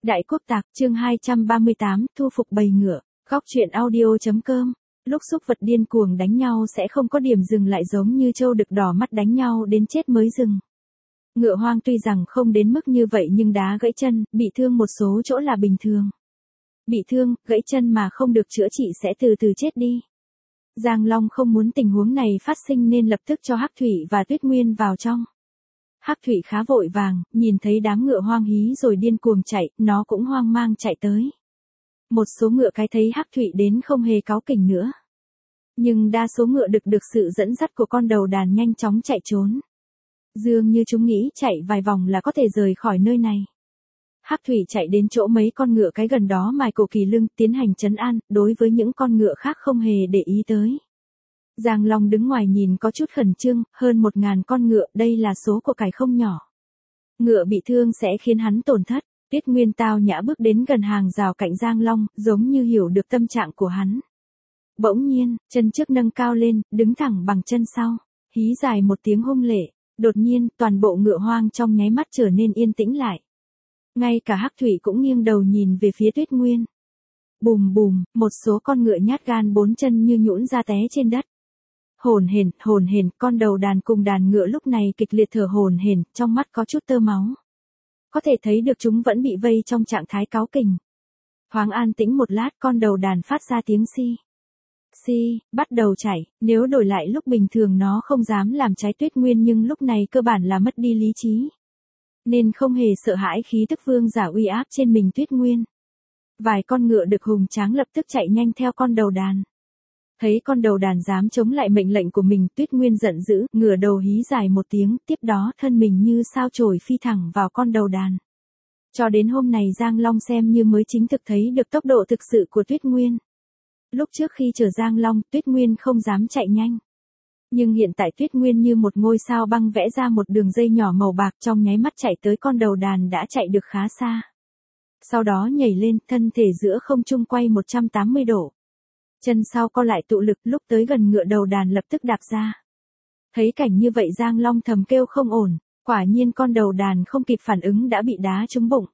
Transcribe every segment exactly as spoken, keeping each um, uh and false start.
Đại Quốc Tạc, chương hai trăm ba mươi tám, thu phục bầy ngựa. Góc truyện audio.com. Lúc xúc vật điên cuồng đánh nhau sẽ không có điểm dừng lại, giống như trâu đực đỏ mắt đánh nhau đến chết mới dừng. Ngựa hoang tuy rằng không đến mức như vậy nhưng đá gãy chân, bị thương một số chỗ là bình thường. Bị thương, gãy chân mà không được chữa trị sẽ từ từ chết đi. Giang Long không muốn tình huống này phát sinh nên lập tức cho Hắc Thủy và Tuyết Nguyên vào trong. Hắc Thủy khá vội vàng, nhìn thấy đám ngựa hoang hí rồi điên cuồng chạy, nó cũng hoang mang chạy tới. Một số ngựa cái thấy Hắc Thủy đến không hề cáu kỉnh nữa. Nhưng đa số ngựa đực được sự dẫn dắt của con đầu đàn nhanh chóng chạy trốn. Dường như chúng nghĩ chạy vài vòng là có thể rời khỏi nơi này. Hắc Thủy chạy đến chỗ mấy con ngựa cái gần đó mài cổ kỳ lưng, tiến hành trấn an, đối với những con ngựa khác không hề để ý tới. Giang Long đứng ngoài nhìn có chút khẩn trương, hơn một ngàn con ngựa, đây là số của cải không nhỏ. Ngựa bị thương sẽ khiến hắn tổn thất. Tuyết Nguyên tao nhã bước đến gần hàng rào cạnh Giang Long, giống như hiểu được tâm trạng của hắn. Bỗng nhiên, chân trước nâng cao lên, đứng thẳng bằng chân sau, hí dài một tiếng hung lệ. Đột nhiên, toàn bộ ngựa hoang trong nháy mắt trở nên yên tĩnh lại. Ngay cả Hắc Thủy cũng nghiêng đầu nhìn về phía Tuyết Nguyên. Bùm bùm, một số con ngựa nhát gan bốn chân như nhũn ra té trên đất. Hồn hển, hồn hển, con đầu đàn cùng đàn ngựa lúc này kịch liệt thở hồn hển, trong mắt có chút tơ máu. Có thể thấy được chúng vẫn bị vây trong trạng thái cáu kỉnh. Thoáng an tĩnh một lát, con đầu đàn phát ra tiếng si. Si, bắt đầu chạy, nếu đổi lại lúc bình thường nó không dám làm trái Tuyết Nguyên nhưng lúc này cơ bản là mất đi lý trí. Nên không hề sợ hãi khí tức vương giả uy áp trên mình Tuyết Nguyên. Vài con ngựa được hùng tráng lập tức chạy nhanh theo con đầu đàn. Thấy con đầu đàn dám chống lại mệnh lệnh của mình, Tuyết Nguyên giận dữ, ngửa đầu hí dài một tiếng, tiếp đó thân mình như sao chổi phi thẳng vào con đầu đàn. Cho đến hôm này Giang Long xem như mới chính thực thấy được tốc độ thực sự của Tuyết Nguyên. Lúc trước khi chở Giang Long, Tuyết Nguyên không dám chạy nhanh. Nhưng hiện tại Tuyết Nguyên như một ngôi sao băng vẽ ra một đường dây nhỏ màu bạc, trong nháy mắt chạy tới con đầu đàn đã chạy được khá xa. Sau đó nhảy lên, thân thể giữa không trung quay một trăm tám mươi độ. Chân sau co lại tụ lực, lúc tới gần ngựa đầu đàn lập tức đạp ra. Thấy cảnh như vậy Giang Long thầm kêu không ổn, quả nhiên con đầu đàn không kịp phản ứng đã bị đá trúng bụng.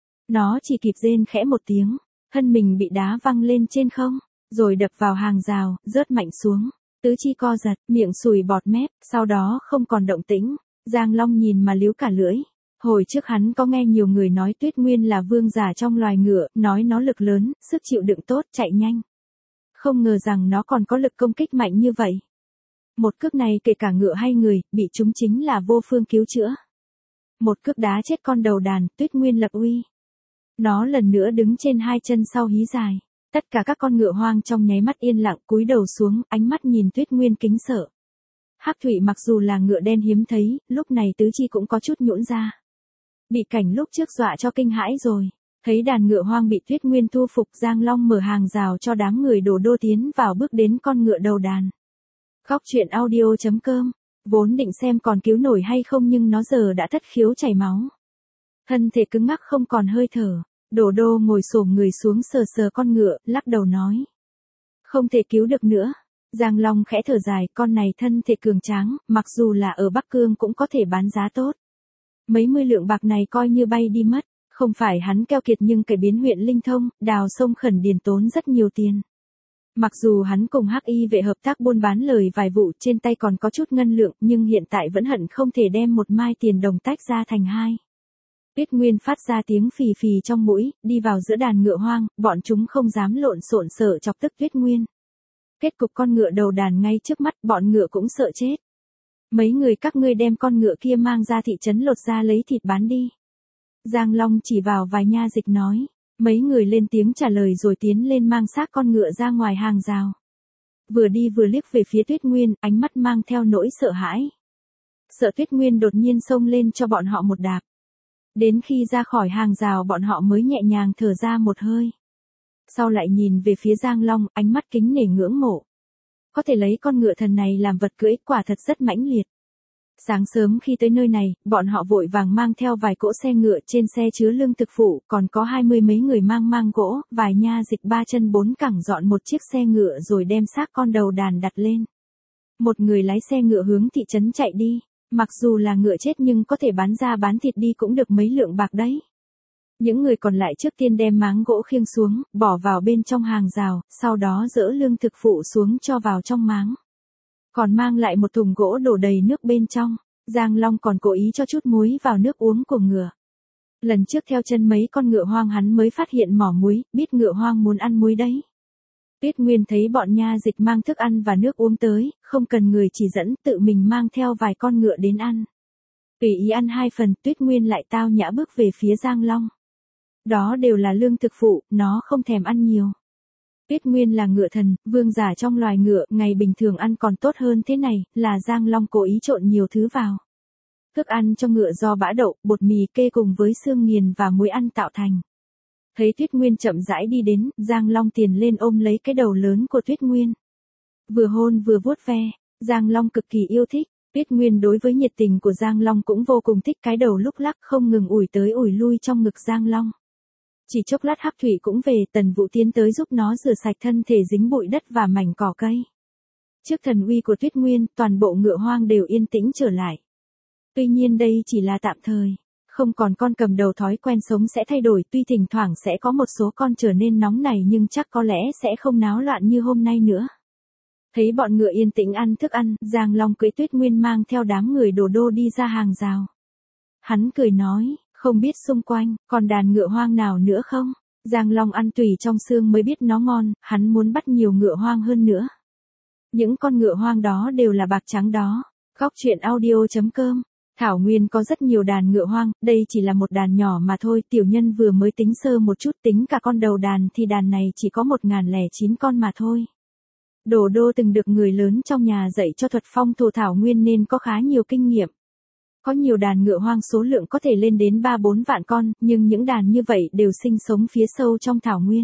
Nó chỉ kịp rên khẽ một tiếng, thân mình bị đá văng lên trên không, rồi đập vào hàng rào, rớt mạnh xuống, tứ chi co giật, miệng sùi bọt mép, sau đó không còn động tĩnh. Giang Long nhìn mà líu cả lưỡi. Hồi trước hắn có nghe nhiều người nói Tuyết Nguyên là vương giả trong loài ngựa, nói nó lực lớn, sức chịu đựng tốt, chạy nhanh. Không ngờ rằng nó còn có lực công kích mạnh như vậy. Một cước này kể cả ngựa hay người, bị chúng chính là vô phương cứu chữa. Một cước đá chết con đầu đàn, Tuyết Nguyên lập uy. Nó lần nữa đứng trên hai chân sau hí dài. Tất cả các con ngựa hoang trong nháy mắt yên lặng cúi đầu xuống, ánh mắt nhìn Tuyết Nguyên kính sợ. Hắc Thủy mặc dù là ngựa đen hiếm thấy, lúc này tứ chi cũng có chút nhũn ra. Bị cảnh lúc trước dọa cho kinh hãi rồi. Thấy đàn ngựa hoang bị Tuyết Nguyên thu phục, Giang Long mở hàng rào cho đám người đổ đô tiến vào bước đến con ngựa đầu đàn. Góc truyện audio.com. Vốn định xem còn cứu nổi hay không nhưng nó giờ đã thất khiếu chảy máu. Thân thể cứng ngắc không còn hơi thở. Đổ đô ngồi xổm người xuống sờ sờ con ngựa, lắc đầu nói. Không thể cứu được nữa. Giang Long khẽ thở dài, con này thân thể cường tráng, mặc dù là ở Bắc Cương cũng có thể bán giá tốt. Mấy mươi lượng bạc này coi như bay đi mất. Không phải hắn keo kiệt nhưng cải biến huyện Linh Thông, đào sông Khẩn Điền tốn rất nhiều tiền. Mặc dù hắn cùng Hắc Y vệ hợp tác buôn bán lời vài vụ, trên tay còn có chút ngân lượng, nhưng hiện tại vẫn hận không thể đem một mai tiền đồng tách ra thành hai. Tuyết Nguyên phát ra tiếng phì phì trong mũi, đi vào giữa đàn ngựa hoang, bọn chúng không dám lộn xộn sợ chọc tức Tuyết Nguyên. Kết cục con ngựa đầu đàn ngay trước mắt, bọn ngựa cũng sợ chết. Mấy người các ngươi đem con ngựa kia mang ra thị trấn lột ra lấy thịt bán đi. Giang Long chỉ vào vài nha dịch nói, mấy người lên tiếng trả lời rồi tiến lên mang xác con ngựa ra ngoài hàng rào. Vừa đi vừa liếc về phía Tuyết Nguyên, ánh mắt mang theo nỗi sợ hãi. Sợ Tuyết Nguyên đột nhiên xông lên cho bọn họ một đạp. Đến khi ra khỏi hàng rào bọn họ mới nhẹ nhàng thở ra một hơi. Sau lại nhìn về phía Giang Long, ánh mắt kính nể ngưỡng mộ. Có thể lấy con ngựa thần này làm vật cưỡi, quả thật rất mãnh liệt. Sáng sớm khi tới nơi này, bọn họ vội vàng mang theo vài cỗ xe ngựa, trên xe chứa lương thực phụ, còn có hai mươi mấy người mang mang gỗ, vài nha dịch ba chân bốn cẳng dọn một chiếc xe ngựa rồi đem xác con đầu đàn đặt lên. Một người lái xe ngựa hướng thị trấn chạy đi, mặc dù là ngựa chết nhưng có thể bán ra bán thịt đi cũng được mấy lượng bạc đấy. Những người còn lại trước tiên đem máng gỗ khiêng xuống, bỏ vào bên trong hàng rào, sau đó dỡ lương thực phụ xuống cho vào trong máng. Còn mang lại một thùng gỗ đổ đầy nước bên trong. Giang Long còn cố ý cho chút muối vào nước uống của ngựa. Lần trước theo chân mấy con ngựa hoang hắn mới phát hiện mỏ muối, biết ngựa hoang muốn ăn muối đấy. Tuyết Nguyên thấy bọn nha dịch mang thức ăn và nước uống tới, không cần người chỉ dẫn, tự mình mang theo vài con ngựa đến ăn. Tùy ý ăn hai phần, Tuyết Nguyên lại tao nhã bước về phía Giang Long. Đó đều là lương thực phụ, nó không thèm ăn nhiều. Tuyết Nguyên là ngựa thần, vương giả trong loài ngựa, ngày bình thường ăn còn tốt hơn thế này, là Giang Long cố ý trộn nhiều thứ vào. Thức ăn cho ngựa do bã đậu, bột mì kê cùng với xương nghiền và muối ăn tạo thành. Thấy Tuyết Nguyên chậm rãi đi đến, Giang Long tiền lên ôm lấy cái đầu lớn của Tuyết Nguyên. Vừa hôn vừa vuốt ve, Giang Long cực kỳ yêu thích. Tuyết Nguyên đối với nhiệt tình của Giang Long cũng vô cùng thích, cái đầu lúc lắc không ngừng ủi tới ủi lui trong ngực Giang Long. Chỉ chốc lát Hắc Thủy cũng về, Tần Vũ tiến tới giúp nó rửa sạch thân thể dính bụi đất và mảnh cỏ cây. Trước thần uy của Tuyết Nguyên, toàn bộ ngựa hoang đều yên tĩnh trở lại. Tuy nhiên đây chỉ là tạm thời, không còn con cầm đầu thói quen sống sẽ thay đổi, tuy thỉnh thoảng sẽ có một số con trở nên nóng nảy nhưng chắc có lẽ sẽ không náo loạn như hôm nay nữa. Thấy bọn ngựa yên tĩnh ăn thức ăn, Giang Long cưỡi Tuyết Nguyên mang theo đám người Đồ Đô đi ra hàng rào. Hắn cười nói, không biết xung quanh, còn đàn ngựa hoang nào nữa không? Giang Long ăn tùy trong xương mới biết nó ngon, hắn muốn bắt nhiều ngựa hoang hơn nữa. Những con ngựa hoang đó đều là bạc trắng đó. Góc truyện audio chấm com. Thảo Nguyên có rất nhiều đàn ngựa hoang, đây chỉ là một đàn nhỏ mà thôi, tiểu nhân vừa mới tính sơ một chút, tính cả con đầu đàn thì đàn này chỉ có một nghìn lẻ chín con mà thôi. Đồ Đô từng được người lớn trong nhà dạy cho thuật phong thổ Thảo Nguyên nên có khá nhiều kinh nghiệm. Có nhiều đàn ngựa hoang số lượng có thể lên đến ba bốn vạn con, nhưng những đàn như vậy đều sinh sống phía sâu trong Thảo Nguyên.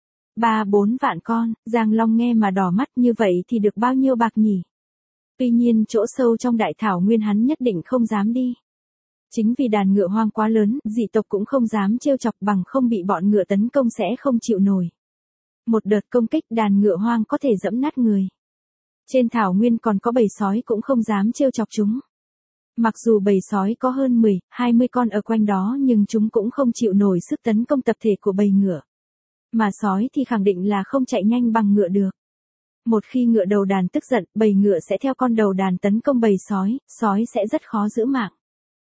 ba bốn vạn con, Giang Long nghe mà đỏ mắt, như vậy thì được bao nhiêu bạc nhỉ? Tuy nhiên chỗ sâu trong Đại Thảo Nguyên hắn nhất định không dám đi. Chính vì đàn ngựa hoang quá lớn, dị tộc cũng không dám trêu chọc, bằng không bị bọn ngựa tấn công sẽ không chịu nổi. Một đợt công kích đàn ngựa hoang có thể dẫm nát người. Trên Thảo Nguyên còn có bầy sói cũng không dám trêu chọc chúng. Mặc dù bầy sói có hơn mười, hai mươi con ở quanh đó nhưng chúng cũng không chịu nổi sức tấn công tập thể của bầy ngựa. Mà sói thì khẳng định là không chạy nhanh bằng ngựa được. Một khi ngựa đầu đàn tức giận, bầy ngựa sẽ theo con đầu đàn tấn công bầy sói, sói sẽ rất khó giữ mạng.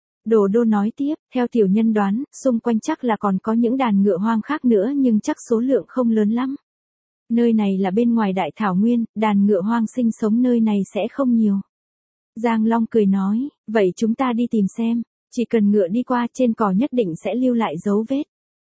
Đồ Đô nói tiếp, theo tiểu nhân đoán, xung quanh chắc là còn có những đàn ngựa hoang khác nữa nhưng chắc số lượng không lớn lắm. Nơi này là bên ngoài Đại Thảo Nguyên, đàn ngựa hoang sinh sống nơi này sẽ không nhiều. Giang Long cười nói, vậy chúng ta đi tìm xem, chỉ cần ngựa đi qua trên cỏ nhất định sẽ lưu lại dấu vết.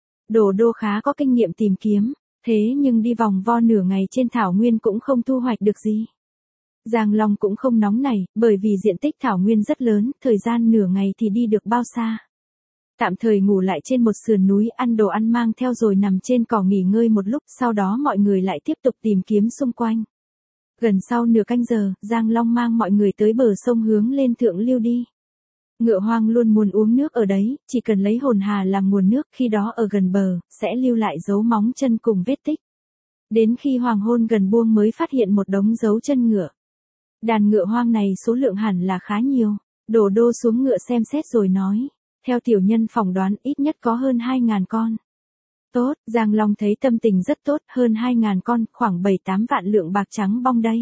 Đồ Đô khá có kinh nghiệm tìm kiếm, thế nhưng đi vòng vo nửa ngày trên Thảo Nguyên cũng không thu hoạch được gì. Giang Long cũng không nóng nảy, bởi vì diện tích Thảo Nguyên rất lớn, thời gian nửa ngày thì đi được bao xa. Tạm thời ngủ lại trên một sườn núi, ăn đồ ăn mang theo rồi nằm trên cỏ nghỉ ngơi một lúc, sau đó mọi người lại tiếp tục tìm kiếm xung quanh. Gần sau nửa canh giờ, Giang Long mang mọi người tới bờ sông hướng lên thượng lưu đi. Ngựa hoang luôn muốn uống nước ở đấy, chỉ cần lấy hồn hà làm nguồn nước, khi đó ở gần bờ, sẽ lưu lại dấu móng chân cùng vết tích. Đến khi hoàng hôn gần buông mới phát hiện một đống dấu chân ngựa. Đàn ngựa hoang này số lượng hẳn là khá nhiều. Đồ Đô xuống ngựa xem xét rồi nói. Theo tiểu nhân phỏng đoán ít nhất có hơn hai nghìn con. Tốt, Giang Long thấy tâm tình rất tốt, hơn hai nghìn con, khoảng bảy tám vạn lượng bạc trắng bong đây.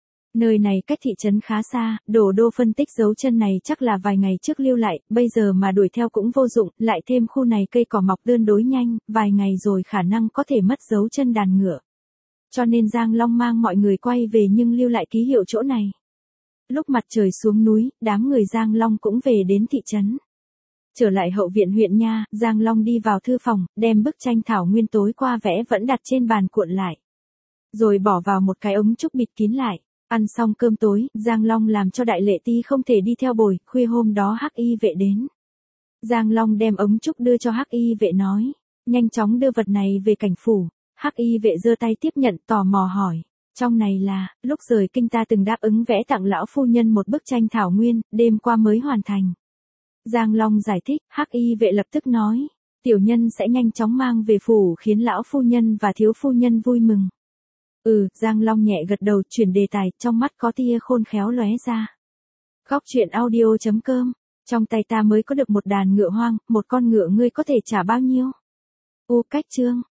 Nơi này cách thị trấn khá xa, Đồ Đô phân tích dấu chân này chắc là vài ngày trước lưu lại, bây giờ mà đuổi theo cũng vô dụng, lại thêm khu này cây cỏ mọc tương đối nhanh, vài ngày rồi khả năng có thể mất dấu chân đàn ngựa. Cho nên Giang Long mang mọi người quay về nhưng lưu lại ký hiệu chỗ này. Lúc mặt trời xuống núi, đám người Giang Long cũng về đến thị trấn. Trở lại hậu viện huyện nha, Giang Long đi vào thư phòng, đem bức tranh Thảo Nguyên tối qua vẽ vẫn đặt trên bàn cuộn lại. Rồi bỏ vào một cái ống trúc bịt kín lại. Ăn xong cơm tối, Giang Long làm cho Đại Lệ Ti không thể đi theo bồi, khuya hôm đó Hắc Y vệ đến. Giang Long đem ống trúc đưa cho Hắc Y vệ nói, nhanh chóng đưa vật này về cảnh phủ. Hắc Y vệ giơ tay tiếp nhận, tò mò hỏi, trong này là, lúc rời kinh ta từng đáp ứng vẽ tặng lão phu nhân một bức tranh Thảo Nguyên, đêm qua mới hoàn thành. Giang Long giải thích, Hắc Y vệ lập tức nói, tiểu nhân sẽ nhanh chóng mang về phủ khiến lão phu nhân và thiếu phu nhân vui mừng. Ừ, Giang Long nhẹ gật đầu, chuyển đề tài, trong mắt có tia khôn khéo lóe ra. Góc truyện audio chấm com Trong tay ta mới có được một đàn ngựa hoang, một con ngựa ngươi có thể trả bao nhiêu? U Cách Chương,